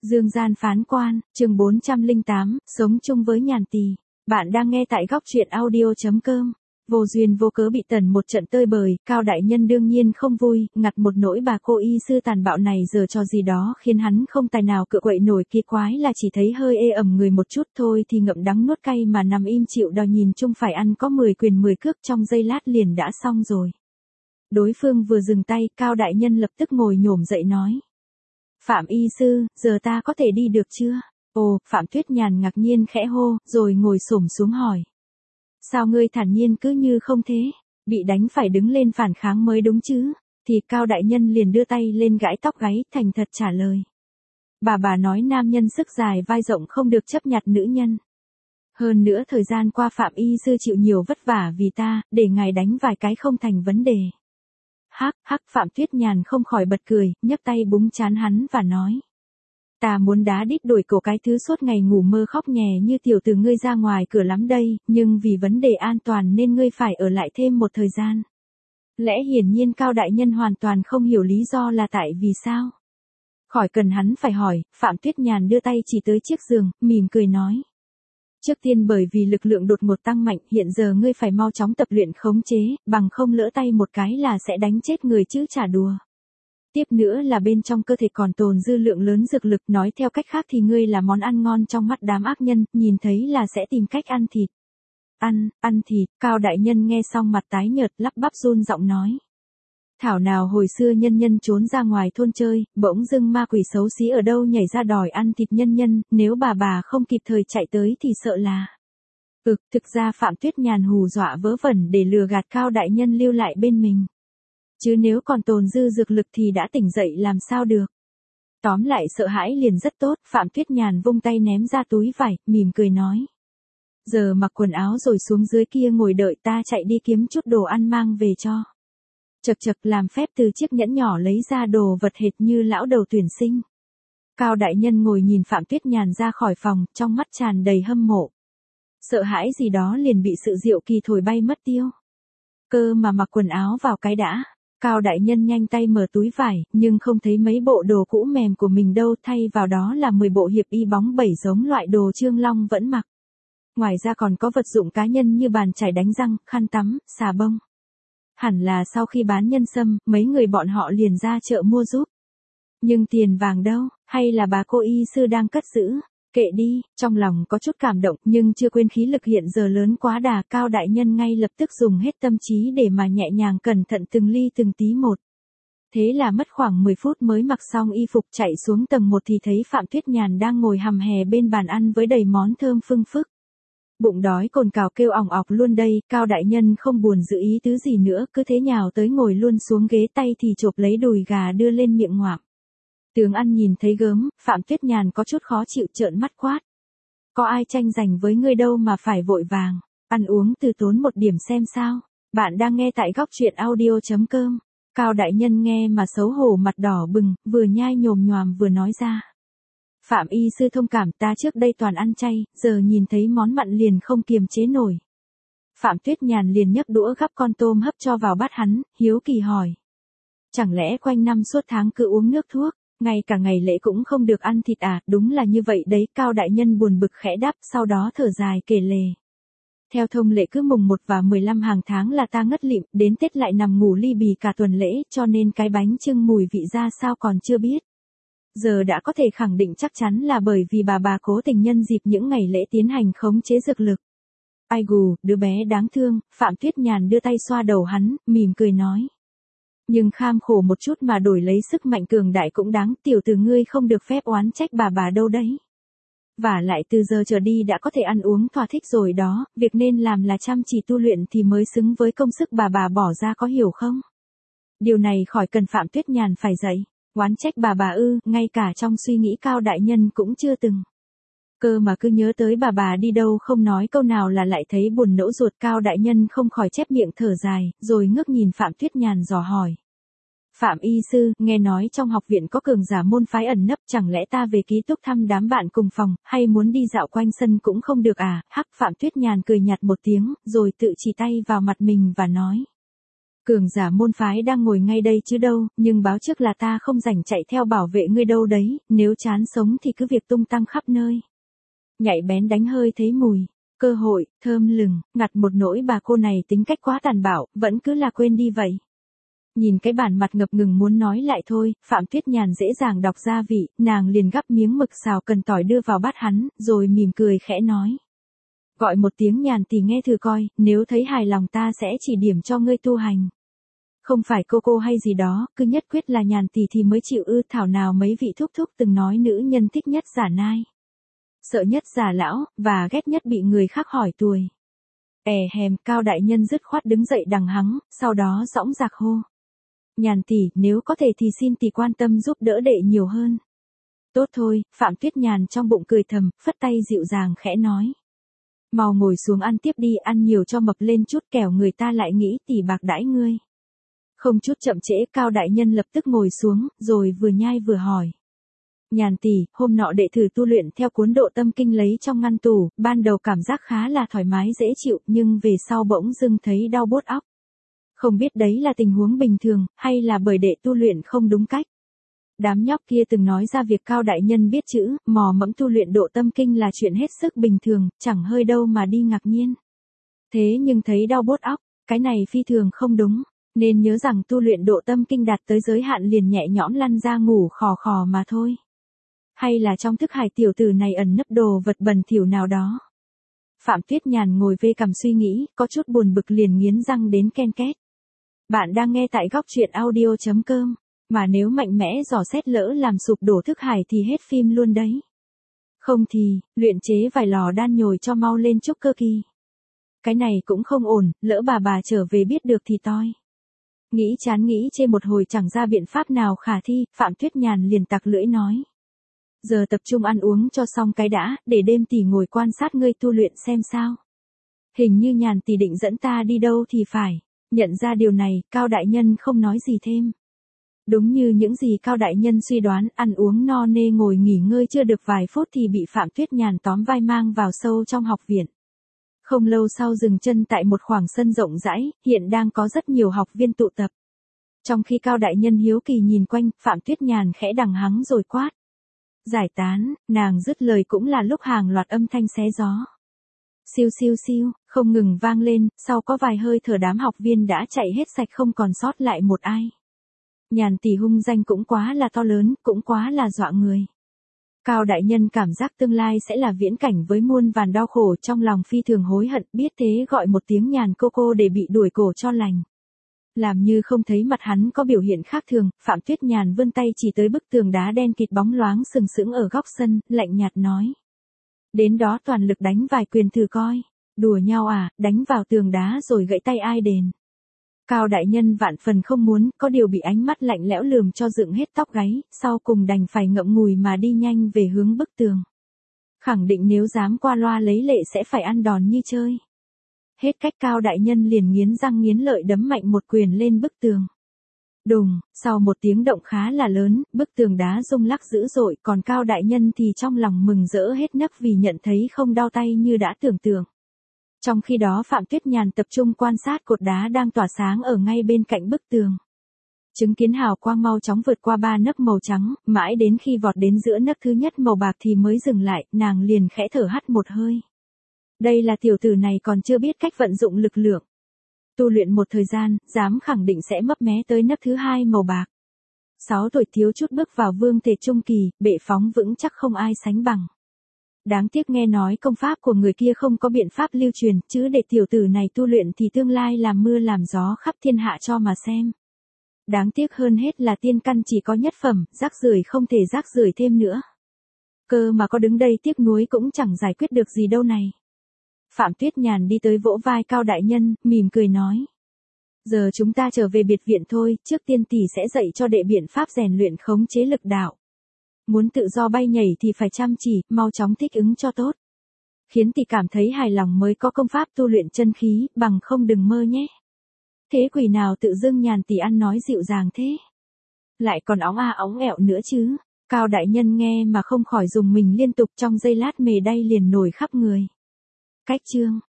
Dương gian phán quan, chương 408, sống chung với nhàn tỳ. Bạn đang nghe tại góc truyện audio.com. Vô duyên vô cớ bị tần một trận tơi bời, Cao đại nhân đương nhiên không vui, ngặt một nỗi bà cô y sư tàn bạo này giờ cho gì đó khiến hắn không tài nào cựa quậy nổi. Kỳ quái là chỉ thấy hơi ê ẩm người một chút thôi thì ngậm đắng nuốt cay mà nằm im chịu đòi, nhìn chung phải ăn có 10 quyền 10 cước, trong giây lát liền đã xong rồi. Đối phương vừa dừng tay, Cao đại nhân lập tức ngồi nhổm dậy nói: Phạm y sư, giờ ta có thể đi được chưa? Ồ, Phạm Tuyết Nhàn ngạc nhiên khẽ hô, rồi ngồi xổm xuống hỏi. Sao ngươi thản nhiên cứ như không thế? Bị đánh phải đứng lên phản kháng mới đúng chứ? Thì Cao đại nhân liền đưa tay lên gãi tóc gáy, thành thật trả lời. Bà nói nam nhân sức dài vai rộng không được chấp nhặt nữ nhân. Hơn nữa thời gian qua Phạm y sư chịu nhiều vất vả vì ta, để ngài đánh vài cái không thành vấn đề. Hắc, Phạm Tuyết Nhàn không khỏi bật cười, nhấc tay búng trán hắn và nói. Ta muốn đá đít đuổi cổ cái thứ suốt ngày ngủ mơ khóc nhè như tiểu tử ngươi ra ngoài cửa lắm đây, nhưng vì vấn đề an toàn nên ngươi phải ở lại thêm một thời gian. Lẽ hiển nhiên Cao đại nhân hoàn toàn không hiểu lý do là tại vì sao. Khỏi cần hắn phải hỏi, Phạm Tuyết Nhàn đưa tay chỉ tới chiếc giường, mỉm cười nói. Trước tiên bởi vì lực lượng đột ngột tăng mạnh, hiện giờ ngươi phải mau chóng tập luyện khống chế, bằng không lỡ tay một cái là sẽ đánh chết người chứ chả đùa. Tiếp nữa là bên trong cơ thể còn tồn dư lượng lớn dược lực, nói theo cách khác thì ngươi là món ăn ngon trong mắt đám ác nhân, nhìn thấy là sẽ tìm cách ăn thịt. Ăn thịt, Cao đại nhân nghe xong mặt tái nhợt, lắp bắp run giọng nói. Thảo nào hồi xưa nhân trốn ra ngoài thôn chơi, bỗng dưng ma quỷ xấu xí ở đâu nhảy ra đòi ăn thịt nhân, nếu bà không kịp thời chạy tới thì sợ là. Thực ra Phạm Tuyết Nhàn hù dọa vớ vẩn để lừa gạt Cao đại nhân lưu lại bên mình. Chứ nếu còn tồn dư dược lực thì đã tỉnh dậy làm sao được. Tóm lại sợ hãi liền rất tốt, Phạm Tuyết Nhàn vung tay ném ra túi vải, mỉm cười nói. Giờ mặc quần áo rồi xuống dưới kia ngồi đợi ta chạy đi kiếm chút đồ ăn mang về cho. Chật làm phép từ chiếc nhẫn nhỏ lấy ra đồ vật hệt như lão đầu tuyển sinh. Cao đại nhân ngồi nhìn Phạm Tuyết Nhàn ra khỏi phòng, trong mắt tràn đầy hâm mộ. Sợ hãi gì đó liền bị sự diệu kỳ thổi bay mất tiêu. Cơ mà mặc quần áo vào cái đã. Cao đại nhân nhanh tay mở túi vải, nhưng không thấy mấy bộ đồ cũ mềm của mình đâu, thay vào đó là 10 bộ hiệp y bóng bẩy giống loại đồ Trương Long vẫn mặc. Ngoài ra còn có vật dụng cá nhân như bàn chải đánh răng, khăn tắm, xà bông. Hẳn là sau khi bán nhân sâm, mấy người bọn họ liền ra chợ mua giúp. Nhưng tiền vàng đâu, hay là bà cô y sư đang cất giữ? Kệ đi, trong lòng có chút cảm động nhưng chưa quên khí lực hiện giờ lớn quá đà. Cao đại nhân ngay lập tức dùng hết tâm trí để mà nhẹ nhàng cẩn thận từng ly từng tí một. Thế là mất khoảng 10 phút mới mặc xong y phục chạy xuống tầng 1 thì thấy Phạm Tuyết Nhàn đang ngồi hầm hè bên bàn ăn với đầy món thơm phưng phức. Bụng đói cồn cào kêu ỏng ọc luôn đây, Cao đại nhân không buồn giữ ý tứ gì nữa, cứ thế nhào tới ngồi luôn xuống ghế, tay thì chộp lấy đùi gà đưa lên miệng ngoạm. Tướng ăn nhìn thấy gớm, Phạm Tuyết Nhàn có chút khó chịu trợn mắt quát. Có ai tranh giành với ngươi đâu mà phải vội vàng, ăn uống từ tốn một điểm xem sao. Bạn đang nghe tại góc truyện audio.com. Cao đại nhân nghe mà xấu hổ mặt đỏ bừng, vừa nhai nhồm nhoàm vừa nói ra. Phạm y sư thông cảm, ta trước đây toàn ăn chay, giờ nhìn thấy món mặn liền không kiềm chế nổi. Phạm Tuyết Nhàn liền nhấc đũa gắp con tôm hấp cho vào bát hắn, hiếu kỳ hỏi. Chẳng lẽ quanh năm suốt tháng cứ uống nước thuốc, ngay cả ngày lễ cũng không được ăn thịt à? Đúng là như vậy đấy, Cao đại nhân buồn bực khẽ đáp, sau đó thở dài kể lể. Theo thông lệ cứ mùng 1 và 15 hàng tháng là ta ngất lịm, đến Tết lại nằm ngủ ly bì cả tuần lễ, cho nên cái bánh chưng mùi vị ra sao còn chưa biết. Giờ đã có thể khẳng định chắc chắn là bởi vì bà cố tình nhân dịp những ngày lễ tiến hành khống chế dược lực. Ai gù, đứa bé đáng thương, Phạm Tuyết Nhàn đưa tay xoa đầu hắn, mỉm cười nói. Nhưng kham khổ một chút mà đổi lấy sức mạnh cường đại cũng đáng, tiểu tử ngươi không được phép oán trách bà đâu đấy. Và lại từ giờ trở đi đã có thể ăn uống thỏa thích rồi đó, việc nên làm là chăm chỉ tu luyện thì mới xứng với công sức bà bỏ ra, có hiểu không? Điều này khỏi cần Phạm Tuyết Nhàn phải dạy. Oán trách bà ư, ngay cả trong suy nghĩ Cao đại nhân cũng chưa từng. Cơ mà cứ nhớ tới bà đi đâu không nói câu nào là lại thấy buồn nẫu ruột. Cao đại nhân không khỏi chép miệng thở dài, rồi ngước nhìn Phạm Tuyết Nhàn dò hỏi. Phạm y sư, nghe nói trong học viện có cường giả môn phái ẩn nấp, chẳng lẽ ta về ký túc thăm đám bạn cùng phòng, hay muốn đi dạo quanh sân cũng không được à? Hắc, Phạm Tuyết Nhàn cười nhạt một tiếng, rồi tự chỉ tay vào mặt mình và nói. Cường giả môn phái đang ngồi ngay đây chứ đâu, nhưng báo trước là ta không rảnh chạy theo bảo vệ ngươi đâu đấy, nếu chán sống thì cứ việc tung tăng khắp nơi. Nhạy bén đánh hơi thấy mùi, cơ hội, thơm lừng, ngặt một nỗi bà cô này tính cách quá tàn bạo, vẫn cứ là quên đi vậy. Nhìn cái bản mặt ngập ngừng muốn nói lại thôi, Phạm Tuyết Nhàn dễ dàng đọc gia vị, nàng liền gắp miếng mực xào cần tỏi đưa vào bát hắn, rồi mỉm cười khẽ nói. Gọi một tiếng Nhàn tỷ nghe thử coi, nếu thấy hài lòng ta sẽ chỉ điểm cho ngươi tu hành. Không phải cô hay gì đó, cứ nhất quyết là Nhàn tỷ thì mới chịu ư, thảo nào mấy vị thúc thúc từng nói nữ nhân thích nhất giả nai. Sợ nhất giả lão, và ghét nhất bị người khác hỏi tuổi. Hèm, Cao đại nhân dứt khoát đứng dậy đằng hắng, sau đó dõng dạc hô. Nhàn tỷ, nếu có thể thì xin tỷ quan tâm giúp đỡ đệ nhiều hơn. Tốt thôi, Phạm Tuyết Nhàn trong bụng cười thầm, phất tay dịu dàng khẽ nói. Mau ngồi xuống ăn tiếp đi, ăn nhiều cho mập lên chút kẻo người ta lại nghĩ tỷ bạc đãi ngươi. Không chút chậm trễ, Cao đại nhân lập tức ngồi xuống, rồi vừa nhai vừa hỏi. Nhàn tỷ, hôm nọ đệ thử tu luyện theo cuốn Độ Tâm Kinh lấy trong ngăn tủ, ban đầu cảm giác khá là thoải mái dễ chịu, nhưng về sau bỗng dưng thấy đau bốt óc. Không biết đấy là tình huống bình thường, hay là bởi đệ tu luyện không đúng cách. Đám nhóc kia từng nói ra việc Cao đại nhân biết chữ, mò mẫm tu luyện Độ Tâm Kinh là chuyện hết sức bình thường, chẳng hơi đâu mà đi ngạc nhiên. Thế nhưng thấy đau bốt óc, cái này phi thường không đúng, nên nhớ rằng tu luyện Độ Tâm Kinh đạt tới giới hạn liền nhẹ nhõm lăn ra ngủ khò khò mà thôi. Hay là trong thức hải tiểu tử này ẩn nấp đồ vật bẩn thỉu nào đó. Phạm Tuyết Nhàn ngồi vê cằm suy nghĩ, có chút buồn bực liền nghiến răng đến ken két. Bạn đang nghe tại góc truyện audio.com, mà nếu mạnh mẽ dò xét lỡ làm sụp đổ thức hải thì hết phim luôn đấy. Không thì, luyện chế vài lò đan nhồi cho mau lên trúc cơ kỳ. Cái này cũng không ổn, lỡ bà trở về biết được thì toi. Nghĩ chán nghĩ chê một hồi chẳng ra biện pháp nào khả thi, Phạm Tuyết Nhàn liền tặc lưỡi nói. Giờ tập trung ăn uống cho xong cái đã, để đêm tỷ ngồi quan sát ngươi tu luyện xem sao. Hình như Nhàn tỷ định dẫn ta đi đâu thì phải. Nhận ra điều này, Cao đại nhân không nói gì thêm. Đúng như những gì Cao đại nhân suy đoán, ăn uống no nê ngồi nghỉ ngơi chưa được vài phút thì bị Phạm Tuyết Nhàn tóm vai mang vào sâu trong học viện. Không lâu sau dừng chân tại một khoảng sân rộng rãi, hiện đang có rất nhiều học viên tụ tập. Trong khi Cao đại nhân hiếu kỳ nhìn quanh, Phạm Tuyết Nhàn khẽ đằng hắng rồi quát. Giải tán, nàng dứt lời cũng là lúc hàng loạt âm thanh xé gió. Siêu siêu siêu, không ngừng vang lên, sau có vài hơi thở đám học viên đã chạy hết sạch không còn sót lại một ai. Nhàn tỷ hung danh cũng quá là to lớn, cũng quá là dọa người. Cao đại nhân cảm giác tương lai sẽ là viễn cảnh với muôn vàn đau khổ, trong lòng phi thường hối hận, biết thế gọi một tiếng Nhàn cô để bị đuổi cổ cho lành. Làm như không thấy mặt hắn có biểu hiện khác thường, Phạm Tuyết Nhàn vươn tay chỉ tới bức tường đá đen kịt bóng loáng sừng sững ở góc sân, lạnh nhạt nói. Đến đó toàn lực đánh vài quyền thử coi. Đùa nhau à, đánh vào tường đá rồi gãy tay ai đền. Cao đại nhân vạn phần không muốn, có điều bị ánh mắt lạnh lẽo lườm cho dựng hết tóc gáy, sau cùng đành phải ngậm ngùi mà đi nhanh về hướng bức tường. Khẳng định nếu dám qua loa lấy lệ sẽ phải ăn đòn như chơi. Hết cách Cao đại nhân liền nghiến răng nghiến lợi đấm mạnh một quyền lên bức tường. Đùng, sau một tiếng động khá là lớn, bức tường đá rung lắc dữ dội, còn Cao đại nhân thì trong lòng mừng rỡ hết nấc vì nhận thấy không đau tay như đã tưởng tượng. Trong khi đó Phạm Tuyết Nhàn tập trung quan sát cột đá đang tỏa sáng ở ngay bên cạnh bức tường. Chứng kiến hào quang mau chóng vượt qua 3 nấc màu trắng, mãi đến khi vọt đến giữa nấc thứ nhất màu bạc thì mới dừng lại, nàng liền khẽ thở hắt một hơi. Đây là tiểu tử này còn chưa biết cách vận dụng lực lượng. Tu luyện một thời gian, dám khẳng định sẽ mấp mé tới nấc thứ hai màu bạc. 6 tuổi thiếu chút bước vào vương thể trung kỳ, bệ phóng vững chắc không ai sánh bằng. Đáng tiếc nghe nói công pháp của người kia không có biện pháp lưu truyền, chứ để tiểu tử này tu luyện thì tương lai làm mưa làm gió khắp thiên hạ cho mà xem. Đáng tiếc hơn hết là tiên căn chỉ có nhất phẩm, rác rưởi không thể rác rưởi thêm nữa. Cơ mà có đứng đây tiếc nuối cũng chẳng giải quyết được gì đâu này. Phạm Tuyết Nhàn đi tới vỗ vai Cao đại nhân, mỉm cười nói. Giờ chúng ta trở về biệt viện thôi, trước tiên tỷ sẽ dạy cho đệ biện pháp rèn luyện khống chế lực đạo. Muốn tự do bay nhảy thì phải chăm chỉ, mau chóng thích ứng cho tốt. Khiến tỷ cảm thấy hài lòng mới có công pháp tu luyện chân khí, bằng không đừng mơ nhé. Thế quỷ nào tự dưng Nhàn tỷ ăn nói dịu dàng thế? Lại còn óng ẹo nữa chứ. Cao đại nhân nghe mà không khỏi dùng mình liên tục, trong giây lát mề đay liền nổi khắp người. Cách chương